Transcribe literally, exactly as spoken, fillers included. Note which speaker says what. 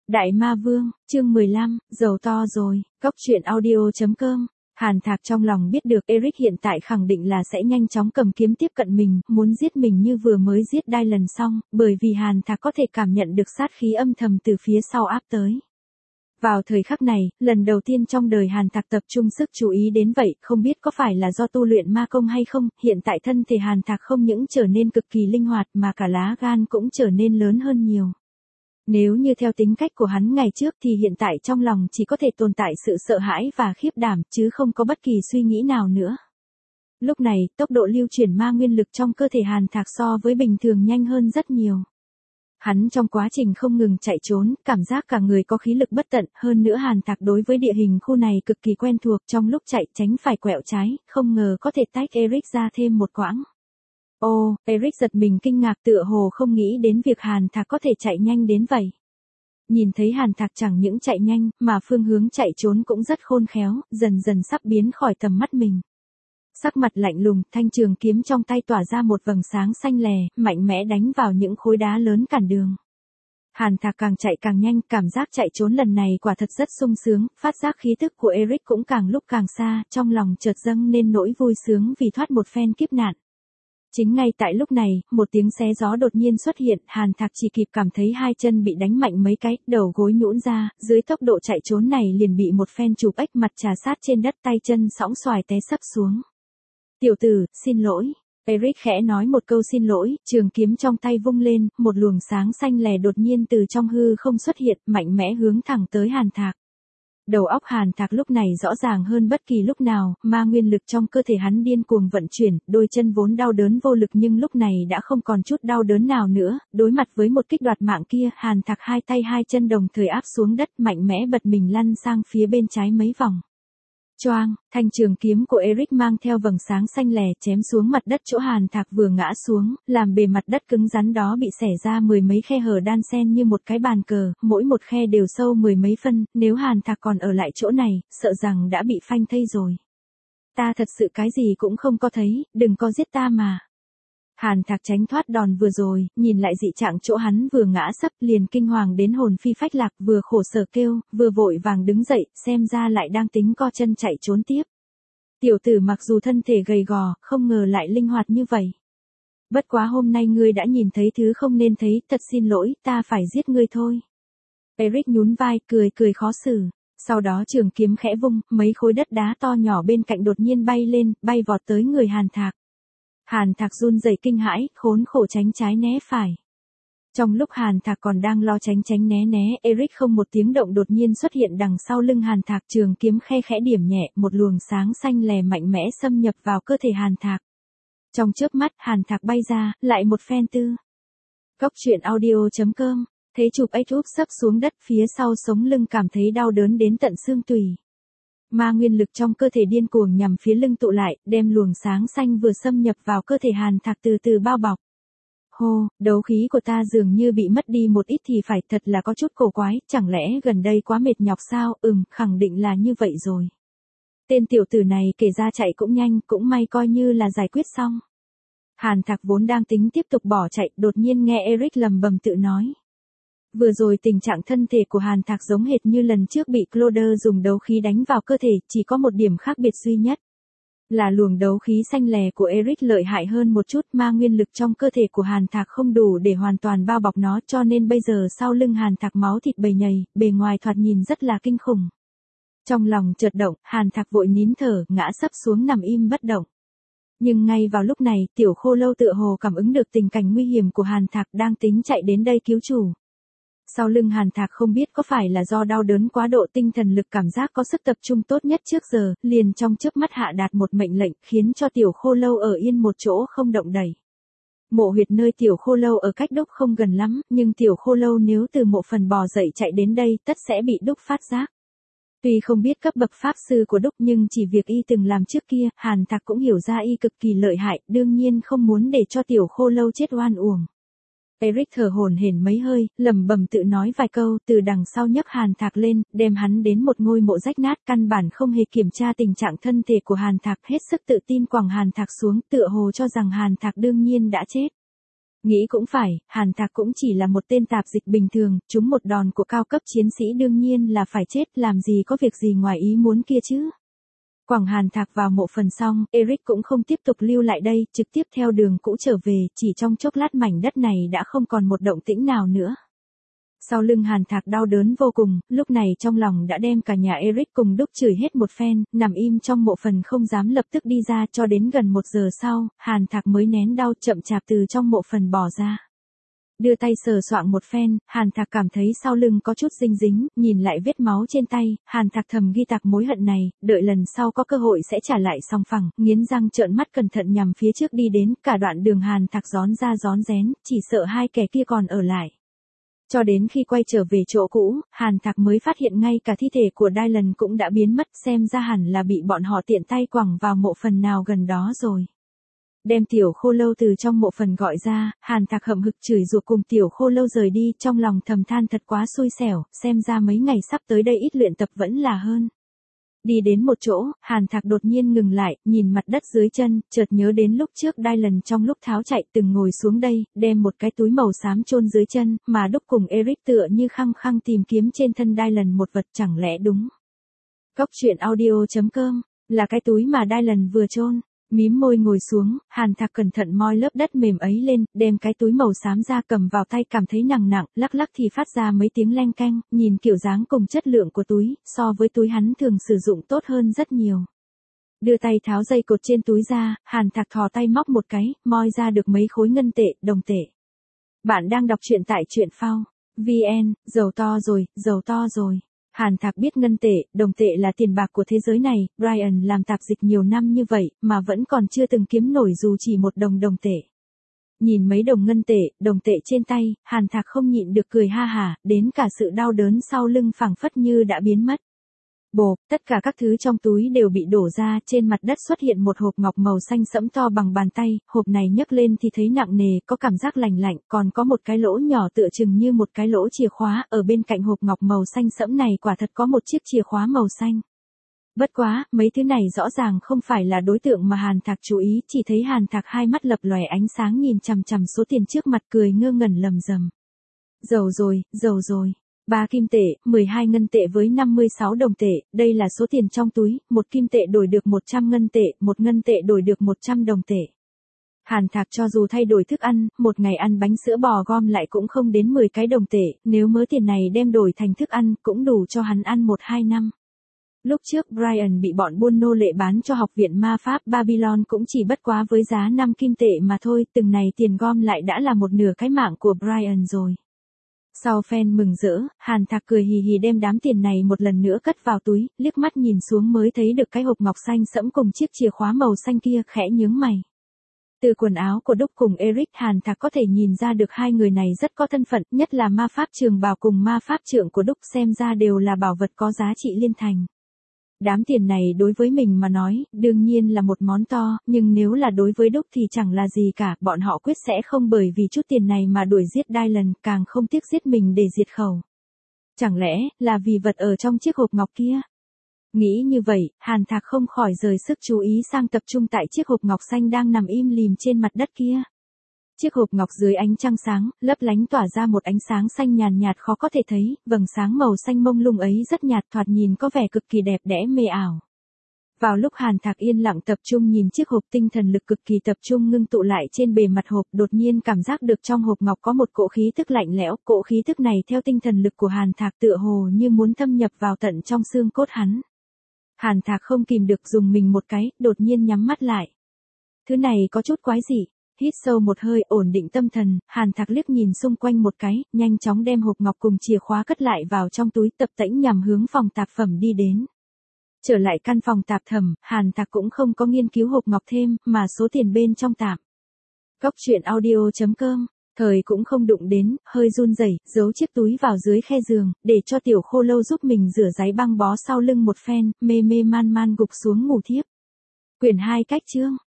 Speaker 1: Đại Ma Vương, chương mười lăm, giàu to rồi, cốc truyện audio chấm com. Hàn Thạc trong lòng biết được Eric hiện tại khẳng định là sẽ nhanh chóng cầm kiếm tiếp cận mình, muốn giết mình như vừa mới giết Dylan xong, bởi vì Hàn Thạc có thể cảm nhận được sát khí âm thầm từ phía sau áp tới. Vào thời khắc này, lần đầu tiên trong đời Hàn Thạc tập trung sức chú ý đến vậy, không biết có phải là do tu luyện ma công hay không, hiện tại thân thể Hàn Thạc không những trở nên cực kỳ linh hoạt mà cả lá gan cũng trở nên lớn hơn nhiều. Nếu như theo tính cách của hắn ngày trước thì hiện tại trong lòng chỉ có thể tồn tại sự sợ hãi và khiếp đảm chứ không có bất kỳ suy nghĩ nào nữa. Lúc này, tốc độ lưu chuyển ma nguyên lực trong cơ thể Hàn Thạc so với bình thường nhanh hơn rất nhiều. Hắn trong quá trình không ngừng chạy trốn, cảm giác cả người có khí lực bất tận, hơn nữa Hàn Thạc đối với địa hình khu này cực kỳ quen thuộc, trong lúc chạy tránh phải quẹo trái, không ngờ có thể tách Eric ra thêm một quãng. Ô, Eric giật mình kinh ngạc tựa hồ không nghĩ đến việc Hàn Thạc có thể chạy nhanh đến vậy. Nhìn thấy Hàn Thạc chẳng những chạy nhanh, mà phương hướng chạy trốn cũng rất khôn khéo, dần dần sắp biến khỏi tầm mắt mình. Sắc mặt lạnh lùng, thanh trường kiếm trong tay tỏa ra một vầng sáng xanh lè, mạnh mẽ đánh vào những khối đá lớn cản đường. Hàn Thạc càng chạy càng nhanh, cảm giác chạy trốn lần này quả thật rất sung sướng, phát giác khí tức của Eric cũng càng lúc càng xa, trong lòng chợt dâng lên nỗi vui sướng vì thoát một phen kiếp nạn. Chính ngay tại lúc này, một tiếng xé gió đột nhiên xuất hiện, Hàn Thạc chỉ kịp cảm thấy hai chân bị đánh mạnh mấy cái, đầu gối nhũn ra, dưới tốc độ chạy trốn này liền bị một phen chụp ếch mặt trà sát trên đất, tay chân sõng xoài té sấp xuống. Tiểu tử, xin lỗi. Eric khẽ nói một câu xin lỗi, trường kiếm trong tay vung lên, một luồng sáng xanh lè đột nhiên từ trong hư không xuất hiện, mạnh mẽ hướng thẳng tới Hàn Thạc. Đầu óc Hàn Thạc lúc này rõ ràng hơn bất kỳ lúc nào, ma nguyên lực trong cơ thể hắn điên cuồng vận chuyển, đôi chân vốn đau đớn vô lực nhưng lúc này đã không còn chút đau đớn nào nữa, đối mặt với một kích đoạt mạng kia, Hàn Thạc hai tay hai chân đồng thời áp xuống đất, mạnh mẽ bật mình lăn sang phía bên trái mấy vòng. Choang, thanh trường kiếm của Eric mang theo vầng sáng xanh lè chém xuống mặt đất chỗ Hàn Thạc vừa ngã xuống, làm bề mặt đất cứng rắn đó bị xẻ ra mười mấy khe hở đan xen như một cái bàn cờ, mỗi một khe đều sâu mười mấy phân, nếu Hàn Thạc còn ở lại chỗ này, sợ rằng đã bị phanh thây rồi. Ta thật sự cái gì cũng không có thấy, đừng có giết ta mà. Hàn Thạc tránh thoát đòn vừa rồi, nhìn lại dị trạng chỗ hắn vừa ngã sấp liền kinh hoàng đến hồn phi phách lạc, vừa khổ sở kêu, vừa vội vàng đứng dậy, xem ra lại đang tính co chân chạy trốn tiếp. Tiểu tử mặc dù thân thể gầy gò, không ngờ lại linh hoạt như vậy. Bất quá hôm nay ngươi đã nhìn thấy thứ không nên thấy, thật xin lỗi, ta phải giết ngươi thôi. Eric nhún vai, cười cười khó xử. Sau đó trường kiếm khẽ vung, mấy khối đất đá to nhỏ bên cạnh đột nhiên bay lên, bay vọt tới người Hàn Thạc. Hàn Thạc run rẩy kinh hãi, khốn khổ tránh trái né phải. Trong lúc Hàn Thạc còn đang lo tránh tránh né né, Eric không một tiếng động đột nhiên xuất hiện đằng sau lưng Hàn Thạc, trường kiếm khe khẽ điểm nhẹ, một luồng sáng xanh lè mạnh mẽ xâm nhập vào cơ thể Hàn Thạc. Trong chớp mắt, Hàn Thạc bay ra, lại một phen tư. Cốc truyện audio chấm com, thấy chụp ếch úp sấp xuống đất, phía sau sống lưng cảm thấy đau đớn đến tận xương tủy. Ma nguyên lực trong cơ thể điên cuồng nhằm phía lưng tụ lại, đem luồng sáng xanh vừa xâm nhập vào cơ thể Hàn Thạc từ từ bao bọc. Hô, đấu khí của ta dường như bị mất đi một ít thì phải, thật là có chút cổ quái, chẳng lẽ gần đây quá mệt nhọc sao? Ừm, khẳng định là như vậy rồi. Tên tiểu tử này kể ra chạy cũng nhanh, cũng may coi như là giải quyết xong. Hàn Thạc vốn đang tính tiếp tục bỏ chạy, đột nhiên nghe Eric lầm bầm tự nói. Vừa rồi tình trạng thân thể của Hàn Thạc giống hệt như lần trước bị Claude dùng đấu khí đánh vào cơ thể, chỉ có một điểm khác biệt duy nhất. Là luồng đấu khí xanh lè của Eric lợi hại hơn một chút, ma nguyên lực trong cơ thể của Hàn Thạc không đủ để hoàn toàn bao bọc nó, cho nên bây giờ sau lưng Hàn Thạc máu thịt bầy nhầy, bề ngoài thoạt nhìn rất là kinh khủng. Trong lòng chợt động, Hàn Thạc vội nín thở, ngã sấp xuống nằm im bất động. Nhưng ngay vào lúc này, tiểu khô lâu tựa hồ cảm ứng được tình cảnh nguy hiểm của Hàn Thạc đang tính chạy đến đây cứu chủ. Sau lưng Hàn Thạc không biết có phải là do đau đớn quá độ tinh thần lực cảm giác có sức tập trung tốt nhất trước giờ, liền trong chớp mắt hạ đạt một mệnh lệnh khiến cho tiểu khô lâu ở yên một chỗ không động đậy. Mộ huyệt nơi tiểu khô lâu ở cách đúc không gần lắm, nhưng tiểu khô lâu nếu từ mộ phần bò dậy chạy đến đây tất sẽ bị đúc phát giác. Tuy không biết cấp bậc pháp sư của đúc nhưng chỉ việc y từng làm trước kia, Hàn Thạc cũng hiểu ra y cực kỳ lợi hại, đương nhiên không muốn để cho tiểu khô lâu chết oan uổng. Eric thở hổn hển mấy hơi, lẩm bẩm tự nói vài câu, từ đằng sau nhấc Hàn Thạc lên, đem hắn đến một ngôi mộ rách nát, căn bản không hề kiểm tra tình trạng thân thể của Hàn Thạc, hết sức tự tin quẳng Hàn Thạc xuống, tựa hồ cho rằng Hàn Thạc đương nhiên đã chết. Nghĩ cũng phải, Hàn Thạc cũng chỉ là một tên tạp dịch bình thường, trúng một đòn của cao cấp chiến sĩ đương nhiên là phải chết, làm gì có việc gì ngoài ý muốn kia chứ. Quẳng Hàn Thạc vào mộ phần xong, Eric cũng không tiếp tục lưu lại đây, trực tiếp theo đường cũ trở về, chỉ trong chốc lát mảnh đất này đã không còn một động tĩnh nào nữa. Sau lưng Hàn Thạc đau đớn vô cùng, lúc này trong lòng đã đem cả nhà Eric cùng đúc chửi hết một phen, nằm im trong mộ phần không dám lập tức đi ra, cho đến gần một giờ sau, Hàn Thạc mới nén đau chậm chạp từ trong mộ phần bỏ ra. Đưa tay sờ soạng một phen, Hàn Thạc cảm thấy sau lưng có chút dinh dính, nhìn lại vết máu trên tay, Hàn Thạc thầm ghi tạc mối hận này, đợi lần sau có cơ hội sẽ trả lại song phẳng, nghiến răng trợn mắt cẩn thận nhằm phía trước đi đến, cả đoạn đường Hàn Thạc gión ra gión rén, chỉ sợ hai kẻ kia còn ở lại. Cho đến khi quay trở về chỗ cũ, Hàn Thạc mới phát hiện ngay cả thi thể của Dylan cũng đã biến mất, xem ra hẳn là bị bọn họ tiện tay quẳng vào mộ phần nào gần đó rồi. Đem Tiểu Khô Lâu từ trong mộ phần gọi ra, Hàn Thạc hậm hực chửi rủa cùng Tiểu Khô Lâu rời đi, trong lòng thầm than thật quá xui xẻo, xem ra mấy ngày sắp tới đây ít luyện tập vẫn là hơn. Đi đến một chỗ, Hàn Thạc đột nhiên ngừng lại, nhìn mặt đất dưới chân, chợt nhớ đến lúc trước Dylan trong lúc tháo chạy từng ngồi xuống đây, đem một cái túi màu xám chôn dưới chân, mà Đúc cùng Eric tựa như khăng khăng tìm kiếm trên thân Dylan một vật, chẳng lẽ đúng. Cốc truyện audio chấm com, là cái túi mà Dylan vừa chôn. Mím môi ngồi xuống, Hàn Thạc cẩn thận moi lớp đất mềm ấy lên, đem cái túi màu xám ra cầm vào tay, cảm thấy nặng nặng, lắc lắc thì phát ra mấy tiếng leng keng, nhìn kiểu dáng cùng chất lượng của túi, so với túi hắn thường sử dụng tốt hơn rất nhiều. Đưa tay tháo dây cột trên túi ra, Hàn Thạc thò tay móc một cái, moi ra được mấy khối ngân tệ, đồng tệ. Bạn đang đọc truyện tại truyện phao vn, giàu to rồi, giàu to rồi. Hàn Thạc biết ngân tệ, đồng tệ là tiền bạc của thế giới này, Brian làm tạp dịch nhiều năm như vậy, mà vẫn còn chưa từng kiếm nổi dù chỉ một đồng đồng tệ. Nhìn mấy đồng ngân tệ, đồng tệ trên tay, Hàn Thạc không nhịn được cười ha hả, đến cả sự đau đớn sau lưng phảng phất như đã biến mất. Bộp, tất cả các thứ trong túi đều bị đổ ra, trên mặt đất xuất hiện một hộp ngọc màu xanh sẫm to bằng bàn tay, hộp này nhấc lên thì thấy nặng nề, có cảm giác lành lạnh, còn có một cái lỗ nhỏ tựa chừng như một cái lỗ chìa khóa, ở bên cạnh hộp ngọc màu xanh sẫm này quả thật có một chiếc chìa khóa màu xanh. Bất quá, mấy thứ này rõ ràng không phải là đối tượng mà Hàn Thạc chú ý, chỉ thấy Hàn Thạc hai mắt lập lòe ánh sáng nhìn chằm chằm số tiền trước mặt cười ngơ ngẩn lầm rầm. Giàu rồi, giàu rồi. ba kim tệ, mười hai ngân tệ với năm mươi sáu đồng tệ, đây là số tiền trong túi, một kim tệ đổi được một trăm ngân tệ, một ngân tệ đổi được một trăm đồng tệ. Hàn Thạc cho dù thay đổi thức ăn, một ngày ăn bánh sữa bò gom lại cũng không đến mười cái đồng tệ, nếu mớ tiền này đem đổi thành thức ăn, cũng đủ cho hắn ăn một hai năm. Lúc trước Brian bị bọn buôn nô lệ bán cho học viện ma pháp Babylon cũng chỉ bất quá với giá năm kim tệ mà thôi, từng này tiền gom lại đã là một nửa cái mạng của Brian rồi. Sau phen mừng rỡ, Hàn Thạc cười hì hì đem đám tiền này một lần nữa cất vào túi, liếc mắt nhìn xuống mới thấy được cái hộp ngọc xanh sẫm cùng chiếc chìa khóa màu xanh kia, khẽ nhướng mày. Từ quần áo của Đúc cùng Eric, Hàn Thạc có thể nhìn ra được hai người này rất có thân phận, nhất là ma pháp trường bào cùng ma pháp trượng của Đúc xem ra đều là bảo vật có giá trị liên thành. Đám tiền này đối với mình mà nói, đương nhiên là một món to, nhưng nếu là đối với Đúc thì chẳng là gì cả, bọn họ quyết sẽ không bởi vì chút tiền này mà đuổi giết Dylan, càng không tiếc giết mình để diệt khẩu. Chẳng lẽ, là vì vật ở trong chiếc hộp ngọc kia? Nghĩ như vậy, Hàn Thạc không khỏi rời sức chú ý sang tập trung tại chiếc hộp ngọc xanh đang nằm im lìm trên mặt đất kia. Chiếc hộp ngọc dưới ánh trăng sáng, lấp lánh tỏa ra một ánh sáng xanh nhàn nhạt khó có thể thấy, vầng sáng màu xanh mông lung ấy rất nhạt, thoạt nhìn có vẻ cực kỳ đẹp đẽ mê ảo. Vào lúc Hàn Thạc yên lặng tập trung nhìn chiếc hộp, tinh thần lực cực kỳ tập trung ngưng tụ lại trên bề mặt hộp, đột nhiên cảm giác được trong hộp ngọc có một cỗ khí tức lạnh lẽo, cỗ khí tức này theo tinh thần lực của Hàn Thạc tựa hồ như muốn thâm nhập vào tận trong xương cốt hắn. Hàn Thạc không kìm được dùng mình một cái, đột nhiên nhắm mắt lại. Thứ này có chút quái dị. Hít sâu một hơi, ổn định tâm thần, Hàn Thạc liếc nhìn xung quanh một cái, nhanh chóng đem hộp ngọc cùng chìa khóa cất lại vào trong túi, tập tễnh nhằm hướng phòng tạp phẩm đi đến. Trở lại căn phòng tạp thẩm, Hàn Thạc cũng không có nghiên cứu hộp ngọc thêm, mà số tiền bên trong tạp. Cốc truyện audio chấm com, thời cũng không đụng đến, hơi run rẩy, giấu chiếc túi vào dưới khe giường, để cho Tiểu Khô Lâu giúp mình rửa giấy băng bó sau lưng một phen, mê mê man man gục xuống ngủ thiếp. Quyển hai cách chương